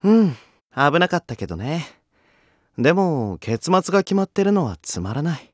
うん、危なかったけどね。でも、結末が決まってるのはつまらない。